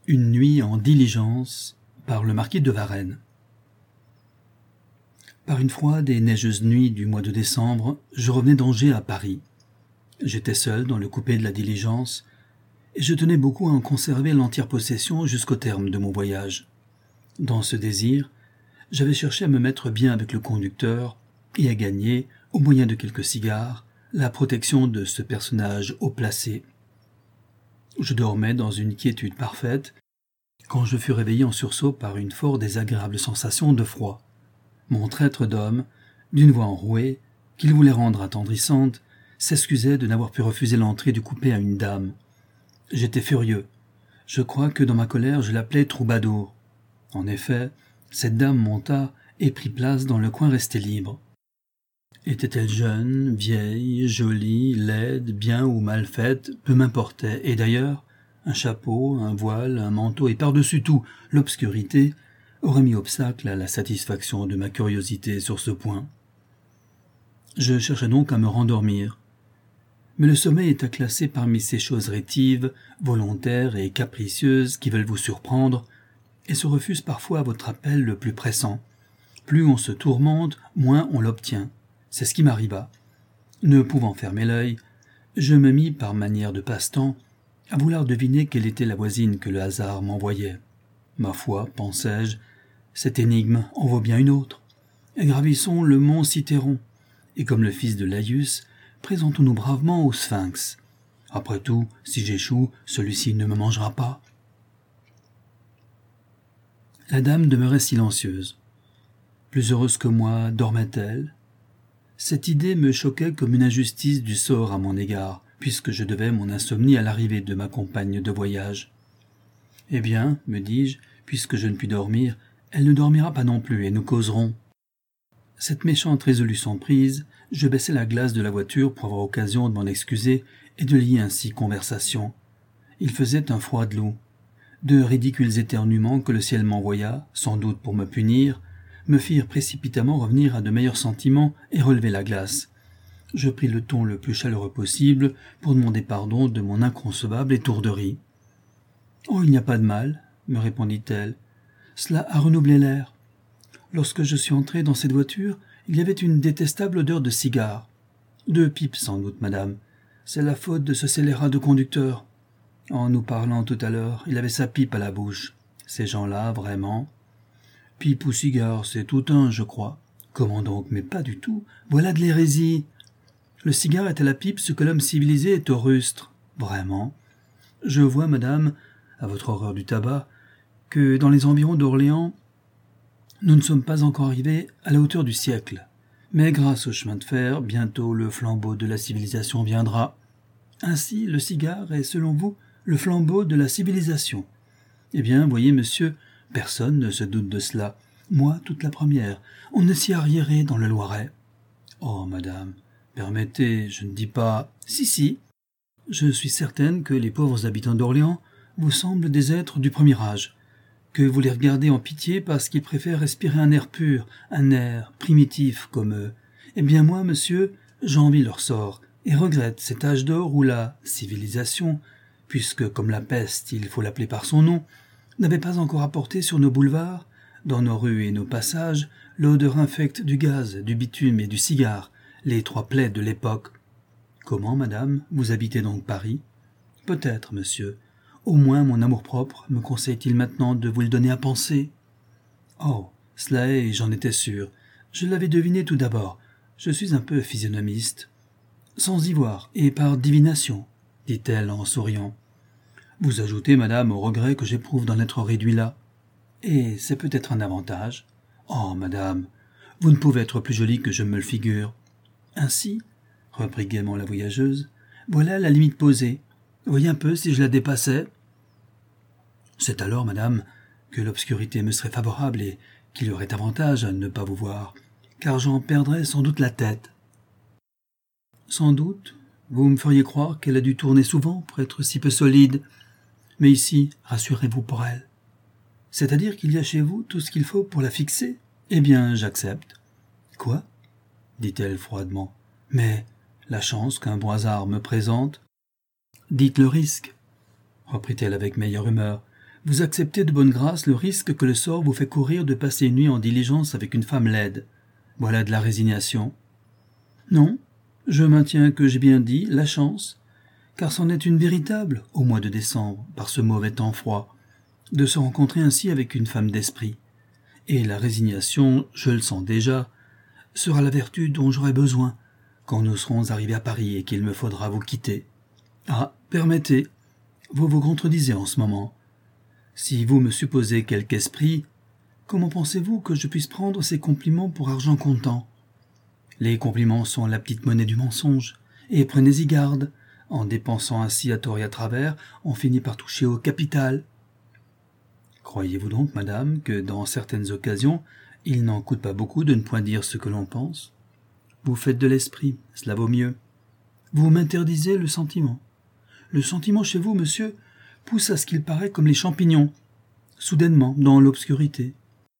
Une nuit en diligence par le marquis de Varennes. Par une froide et neigeuse nuit du mois de décembre, je revenais d'Angers à Paris. J'étais seul dans le coupé de la diligence, et je tenais beaucoup à en conserver l'entière possession jusqu'au terme de mon voyage. Dans ce désir, j'avais cherché à me mettre bien avec le conducteur et à gagner, au moyen de quelques cigares, la protection de ce personnage haut placé. Je dormais dans une quiétude parfaite, quand je fus réveillé en sursaut par une fort désagréable sensation de froid. Mon traître d'homme, d'une voix enrouée, qu'il voulait rendre attendrissante, s'excusait de n'avoir pu refuser l'entrée du coupé à une dame. J'étais furieux. Je crois que dans ma colère je l'appelais troubadour. En effet, cette dame monta et prit place dans le coin resté libre. Était-elle jeune, vieille, jolie, laide, bien ou mal faite, peu m'importait, et d'ailleurs, un chapeau, un voile, un manteau et par-dessus tout l'obscurité auraient mis obstacle à la satisfaction de ma curiosité sur ce point. Je cherchais donc à me rendormir. Mais le sommeil est à classer parmi ces choses rétives, volontaires et capricieuses qui veulent vous surprendre et se refusent parfois à votre appel le plus pressant. Plus on se tourmente, moins on l'obtient. C'est ce qui m'arriva. Ne pouvant fermer l'œil, je me mis par manière de passe-temps à vouloir deviner quelle était la voisine que le hasard m'envoyait. Ma foi, pensai-je, cette énigme en vaut bien une autre. Gravissons le mont Cithéron, et comme le fils de Laïus, présentons-nous bravement au Sphinx. Après tout, si j'échoue, celui-ci ne me mangera pas. La dame demeurait silencieuse. Plus heureuse que moi, dormait-elle ? Cette idée me choquait comme une injustice du sort à mon égard, puisque je devais mon insomnie à l'arrivée de ma compagne de voyage. Eh bien, me dis-je, puisque je ne puis dormir, elle ne dormira pas non plus, et nous causerons. Cette méchante résolution prise, je baissai la glace de la voiture pour avoir occasion de m'en excuser et de lier ainsi conversation. Il faisait un froid de loup. De ridicules éternuements que le ciel m'envoya, sans doute pour me punir, me firent précipitamment revenir à de meilleurs sentiments et relever la glace. Je pris le ton le plus chaleureux possible pour demander pardon de mon inconcevable étourderie. « Oh, il n'y a pas de mal, » me répondit-elle. « Cela a renouvelé l'air. Lorsque je suis entré dans cette voiture, il y avait une détestable odeur de cigare. 2 pipes sans doute, madame. C'est la faute de ce scélérat de conducteur. En nous parlant tout à l'heure, il avait sa pipe à la bouche. Ces gens-là, vraiment. Pipe ou cigare, c'est tout un, je crois. Comment donc? Mais pas du tout. Voilà de l'hérésie. Le cigare est à la pipe ce que l'homme civilisé est au rustre. Vraiment. Je vois, madame, à votre horreur du tabac, que dans les environs d'Orléans, nous ne sommes pas encore arrivés à la hauteur du siècle. Mais grâce au chemin de fer, bientôt le flambeau de la civilisation viendra. Ainsi, le cigare est, selon vous, le flambeau de la civilisation. Eh bien, voyez, monsieur, personne ne se doute de cela. Moi, toute la première, on ne s'y arriérait dans le Loiret. Oh, madame, permettez, je ne dis pas... Si, je suis certaine que les pauvres habitants d'Orléans vous semblent des êtres du premier âge, que vous les regardez en pitié parce qu'ils préfèrent respirer un air pur, un air primitif comme eux. Eh bien moi, monsieur, j'envie leur sort et regrette cet âge d'or où la civilisation, puisque comme la peste il faut l'appeler par son nom, n'avait pas encore apporté sur nos boulevards, dans nos rues et nos passages, l'odeur infecte du gaz, du bitume et du cigare, les 3 plaies de l'époque. Comment, madame, vous habitez donc Paris? Peut-être, monsieur. Au moins mon amour-propre me conseille-t-il maintenant de vous le donner à penser. Oh, cela est, j'en étais sûr. Je l'avais deviné tout d'abord. Je suis un peu physionomiste. Sans y voir, et par divination, dit-elle en souriant. Vous ajoutez, madame, au regret que j'éprouve d'en être réduit là. Et c'est peut-être un avantage. Oh, madame, vous ne pouvez être plus jolie que je me le figure. Ainsi, reprit gaiement la voyageuse, voilà la limite posée. Voyez un peu si je la dépassais. C'est alors, madame, que l'obscurité me serait favorable et qu'il y aurait avantage à ne pas vous voir, car j'en perdrais sans doute la tête. Sans doute, vous me feriez croire qu'elle a dû tourner souvent pour être si peu solide, mais ici, rassurez-vous pour elle. C'est-à-dire qu'il y a chez vous tout ce qu'il faut pour la fixer? Eh bien, j'accepte. Quoi? Dit-elle froidement. Mais la chance qu'un bon hasard me présente? Dites le risque, reprit-elle avec meilleure humeur. Vous acceptez de bonne grâce le risque que le sort vous fait courir de passer une nuit en diligence avec une femme laide. Voilà de la résignation. Non, je maintiens que j'ai bien dit la chance, car c'en est une véritable, au mois de décembre, par ce mauvais temps froid, de se rencontrer ainsi avec une femme d'esprit. Et la résignation, je le sens déjà, sera la vertu dont j'aurai besoin quand nous serons arrivés à Paris et qu'il me faudra vous quitter. Ah, permettez, vous vous contredisez en ce moment. Si vous me supposez quelque esprit, comment pensez-vous que je puisse prendre ces compliments pour argent comptant? Les compliments sont la petite monnaie du mensonge, et prenez-y garde. En dépensant ainsi à tort et à travers, on finit par toucher au capital. Croyez-vous donc, madame, que dans certaines occasions, il n'en coûte pas beaucoup de ne point dire ce que l'on pense? Vous faites de l'esprit, cela vaut mieux. Vous m'interdisez le sentiment. Le sentiment chez vous, monsieur, pousse à ce qu'il paraît comme les champignons, soudainement, dans l'obscurité.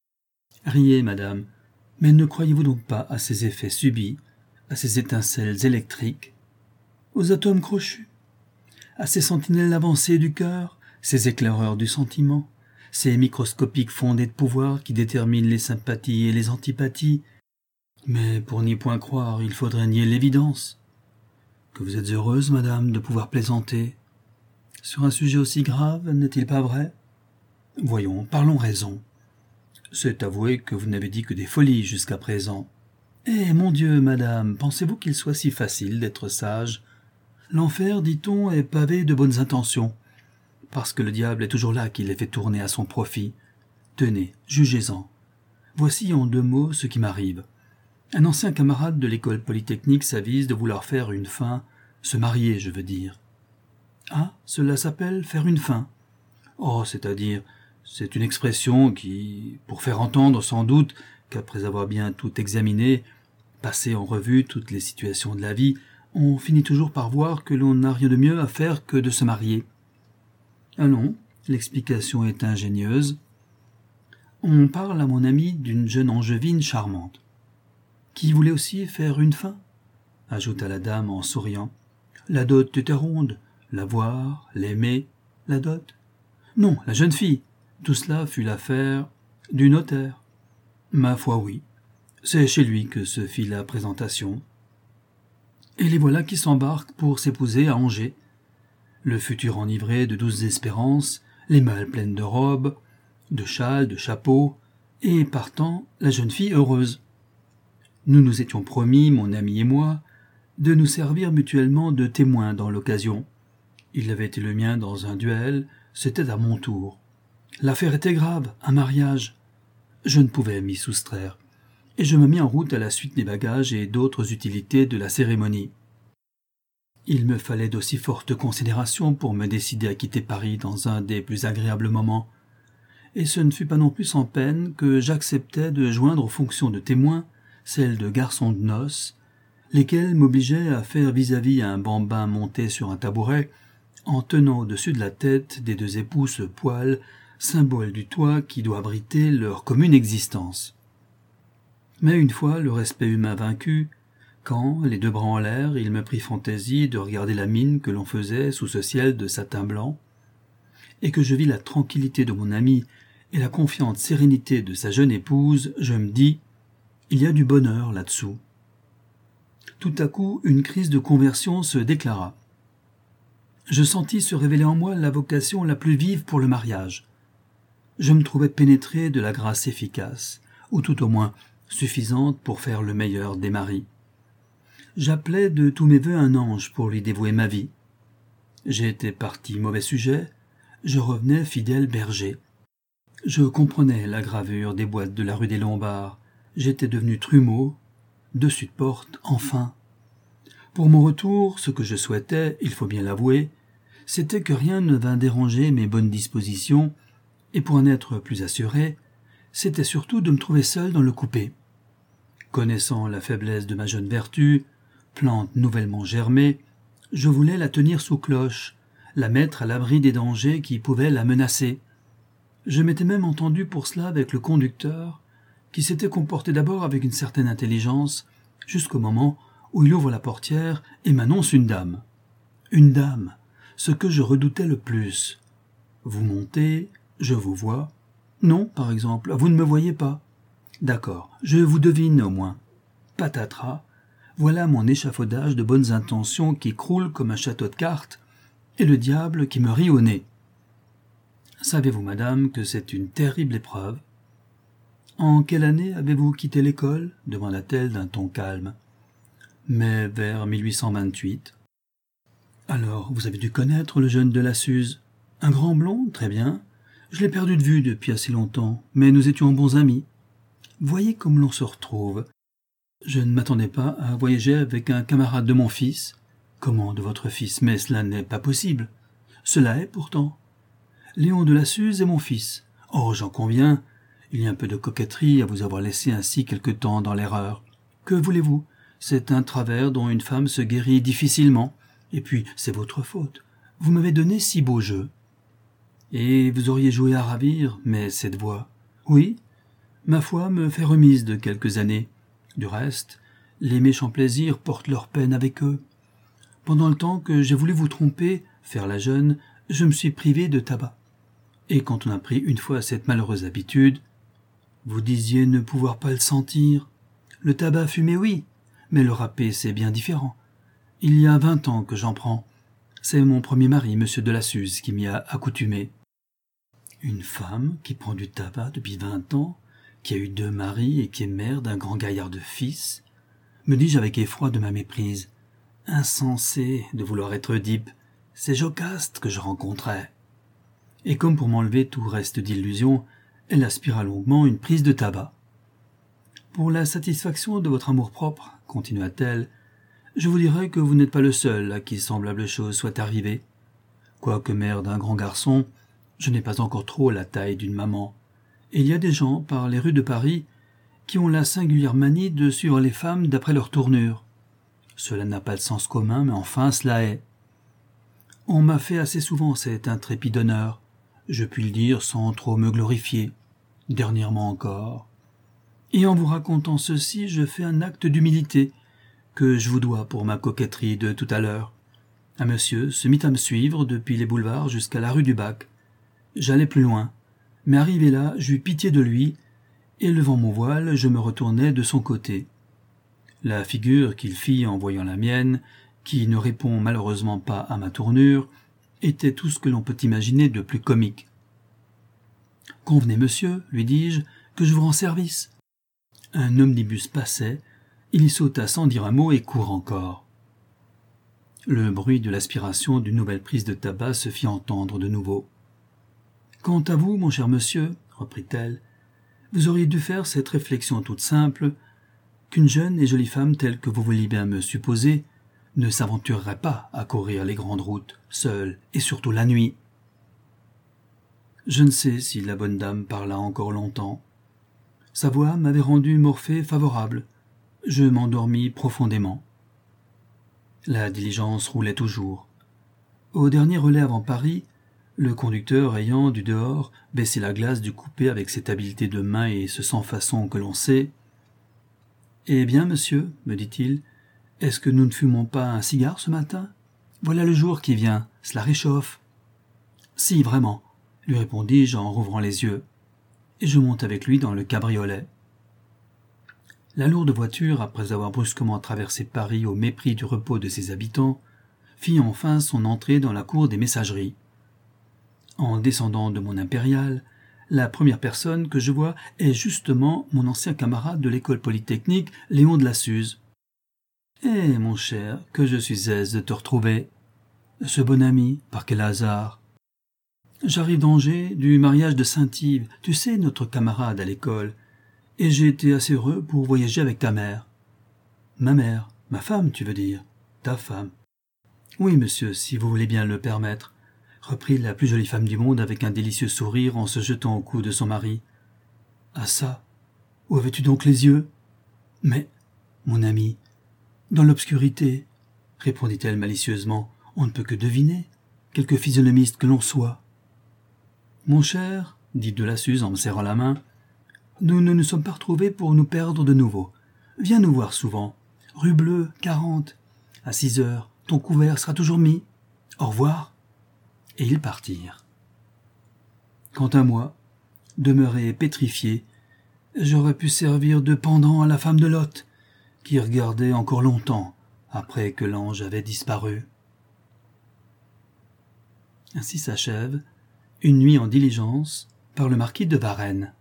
Riez, madame, mais ne croyez-vous donc pas à ces effets subits, à ces étincelles électriques, aux atomes crochus, à ces sentinelles avancées du cœur, ces éclaireurs du sentiment, ces microscopiques fondés de pouvoir qui déterminent les sympathies et les antipathies? Mais pour n'y point croire, il faudrait nier l'évidence. Que vous êtes heureuse, madame, de pouvoir plaisanter. Sur un sujet aussi grave, n'est-il pas vrai? Voyons, parlons raison. C'est avouer que vous n'avez dit que des folies jusqu'à présent. Eh, mon Dieu, madame, pensez-vous qu'il soit si facile d'être sage? L'enfer, dit-on, est pavé de bonnes intentions, parce que le diable est toujours là qui les fait tourner à son profit. Tenez, jugez-en. Voici en 2 mots ce qui m'arrive. Un ancien camarade de l'école polytechnique s'avise de vouloir faire une fin, se marier, je veux dire. Ah, cela s'appelle faire une fin. Oh, c'est-à-dire, c'est une expression qui, pour faire entendre sans doute qu'après avoir bien tout examiné, passé en revue toutes les situations de la vie, on finit toujours par voir que l'on n'a rien de mieux à faire que de se marier. Ah non, l'explication est ingénieuse. On parle à mon ami d'une jeune angevine charmante, qui voulait aussi faire une fin, ajouta la dame en souriant. La dot était ronde, la voir, l'aimer, la dot. Non, la jeune fille. Tout cela fut l'affaire du notaire. Ma foi, oui. C'est chez lui que se fit la présentation. Et les voilà qui s'embarquent pour s'épouser à Angers. Le futur enivré de douces espérances, les malles pleines de robes, de châles, de chapeaux, et partant, la jeune fille heureuse. Nous nous étions promis, mon ami et moi, de nous servir mutuellement de témoins dans l'occasion. Il avait été le mien dans un duel, c'était à mon tour. L'affaire était grave, un mariage. Je ne pouvais m'y soustraire, et je me mis en route à la suite des bagages et d'autres utilités de la cérémonie. Il me fallait d'aussi fortes considérations pour me décider à quitter Paris dans un des plus agréables moments, et ce ne fut pas non plus sans peine que j'acceptais de joindre aux fonctions de témoin celles de garçon de noces, lesquelles m'obligeaient à faire vis-à-vis un bambin monté sur un tabouret, en tenant au-dessus de la tête des 2 époux ce poêle, symbole du toit qui doit abriter leur commune existence. Mais une fois le respect humain vaincu, quand, les 2 bras en l'air, il me prit fantaisie de regarder la mine que l'on faisait sous ce ciel de satin blanc, et que je vis la tranquillité de mon ami et la confiante sérénité de sa jeune épouse, je me dis, il y a du bonheur là-dessous. Tout à coup, une crise de conversion se déclara. Je sentis se révéler en moi la vocation la plus vive pour le mariage. Je me trouvais pénétré de la grâce efficace, ou tout au moins suffisante pour faire le meilleur des maris. J'appelais de tous mes vœux un ange pour lui dévouer ma vie. J'ai été parti mauvais sujet, je revenais fidèle berger. Je comprenais la gravure des boîtes de la rue des Lombards, j'étais devenu trumeau, dessus de porte, enfin. Pour mon retour, ce que je souhaitais, il faut bien l'avouer, c'était que rien ne vînt déranger mes bonnes dispositions, et pour en être plus assuré, c'était surtout de me trouver seul dans le coupé. Connaissant la faiblesse de ma jeune vertu, plante nouvellement germée, je voulais la tenir sous cloche, la mettre à l'abri des dangers qui pouvaient la menacer. Je m'étais même entendu pour cela avec le conducteur, qui s'était comporté d'abord avec une certaine intelligence, jusqu'au moment où il ouvre la portière et m'annonce une dame. Une dame, ce que je redoutais le plus. Vous montez, Je vous vois. Non, par exemple, vous ne me voyez pas. D'accord, je vous devine au moins. Patatras, voilà mon échafaudage de bonnes intentions qui croule comme un château de cartes, et le diable qui me rit au nez. Savez-vous, madame, que c'est une terrible épreuve? En quelle année avez-vous quitté l'école? Demanda-t-elle d'un ton calme. Mais vers 1828. Alors, vous avez dû connaître le jeune de la Suze. Un grand blond, très bien. Je l'ai perdu de vue depuis assez longtemps, mais nous étions bons amis. Voyez comme l'on se retrouve. Je ne m'attendais pas à voyager avec un camarade de mon fils. Comment, de votre fils? Mais cela n'est pas possible. Cela est pourtant. Léon de la Suze est mon fils. Oh, j'en conviens. Il y a un peu de coquetterie à vous avoir laissé ainsi quelque temps dans l'erreur. Que voulez-vous? C'est un travers dont une femme se guérit difficilement. Et puis, c'est votre faute. Vous m'avez donné si beaux jeux. Et vous auriez joué à ravir, mais cette voix. Oui, ma foi me fait remise de quelques années. Du reste, les méchants plaisirs portent leur peine avec eux. Pendant le temps que j'ai voulu vous tromper, faire la jeune, je me suis privé de tabac. Et quand on a pris une fois cette malheureuse habitude, vous disiez ne pouvoir pas le sentir. Le tabac fumé, oui, mais le râpé, c'est bien différent. Il y a 20 ans que j'en prends. C'est mon premier mari, monsieur de la Suze, qui m'y a accoutumé. Une femme qui prend du tabac depuis 20 ans, qui a eu 2 maris et qui est mère d'un grand gaillard de fils, me dis-je avec effroi de ma méprise. Insensé de vouloir être Oedipe, c'est Jocaste que je rencontrais. Et comme pour m'enlever tout reste d'illusion, elle aspira longuement une prise de tabac. Pour la satisfaction de votre amour-propre, continua-t-elle, je vous dirai que vous n'êtes pas le seul à qui semblable chose soit arrivée. Quoique mère d'un grand garçon, je n'ai pas encore trop la taille d'une maman. Et il y a des gens, par les rues de Paris, qui ont la singulière manie de suivre les femmes d'après leur tournure. Cela n'a pas de sens commun, mais enfin cela est. On m'a fait assez souvent cet intrépide honneur, je puis le dire sans trop me glorifier, dernièrement encore. Et en vous racontant ceci, je fais un acte d'humilité, que je vous dois pour ma coquetterie de tout à l'heure. Un monsieur se mit à me suivre depuis les boulevards jusqu'à la rue du Bac. J'allais plus loin, mais arrivé là, j'eus pitié de lui, et levant mon voile, je me retournai de son côté. La figure qu'il fit en voyant la mienne, qui ne répond malheureusement pas à ma tournure, était tout ce que l'on peut imaginer de plus comique. « Convenez, monsieur, lui dis-je, que je vous rends service. » Un omnibus passait, il y sauta sans dire un mot et court encore. Le bruit de l'aspiration d'une nouvelle prise de tabac se fit entendre de nouveau. « Quant à vous, mon cher monsieur, reprit-elle, vous auriez dû faire cette réflexion toute simple, qu'une jeune et jolie femme telle que vous vouliez bien me supposer ne s'aventurerait pas à courir les grandes routes, seule et surtout la nuit. » Je ne sais si la bonne dame parla encore longtemps. Sa voix m'avait rendu Morphée favorable. Je m'endormis profondément. La diligence roulait toujours. Au dernier relais avant Paris, le conducteur ayant, du dehors, baissé la glace du coupé avec cette habileté de main et ce sans-façon que l'on sait. « Eh bien, monsieur, me dit-il, est-ce que nous ne fumons pas un cigare ce matin? Voilà le jour qui vient, cela réchauffe. »« Si, vraiment, » lui répondis-je en rouvrant les yeux, et je monte avec lui dans le cabriolet. La lourde voiture, après avoir brusquement traversé Paris au mépris du repos de ses habitants, fit enfin son entrée dans la cour des messageries. En descendant de mon impériale, la première personne que je vois est justement mon ancien camarade de l'école polytechnique, Léon de la Suze. « Eh, mon cher, que je suis aise de te retrouver. Ce bon ami, par quel hasard. J'arrive d'Angers, du mariage de Saint-Yves, tu sais, notre camarade à l'école, et j'ai été assez heureux pour voyager avec ta mère. »« Ma mère, ma femme, tu veux dire, ta femme. »« Oui, monsieur, si vous voulez bien le permettre, » reprit la plus jolie femme du monde avec un délicieux sourire en se jetant au cou de son mari. « Ah ça, où avais-tu donc les yeux? »« Mais, mon ami, dans l'obscurité, » répondit-elle malicieusement, « on ne peut que deviner, quelque physionomiste que l'on soit. »« Mon cher, » dit de la Suze en me serrant la main, « nous ne nous sommes pas retrouvés pour nous perdre de nouveau. Viens nous voir souvent. Rue Bleue, 40. À 6 heures, ton couvert sera toujours mis. Au revoir. » Et ils partirent. Quant à moi, demeuré pétrifié, j'aurais pu servir de pendant à la femme de Lot, qui regardait encore longtemps après que l'ange avait disparu. Ainsi s'achève Une nuit en diligence par le marquis de Varenne.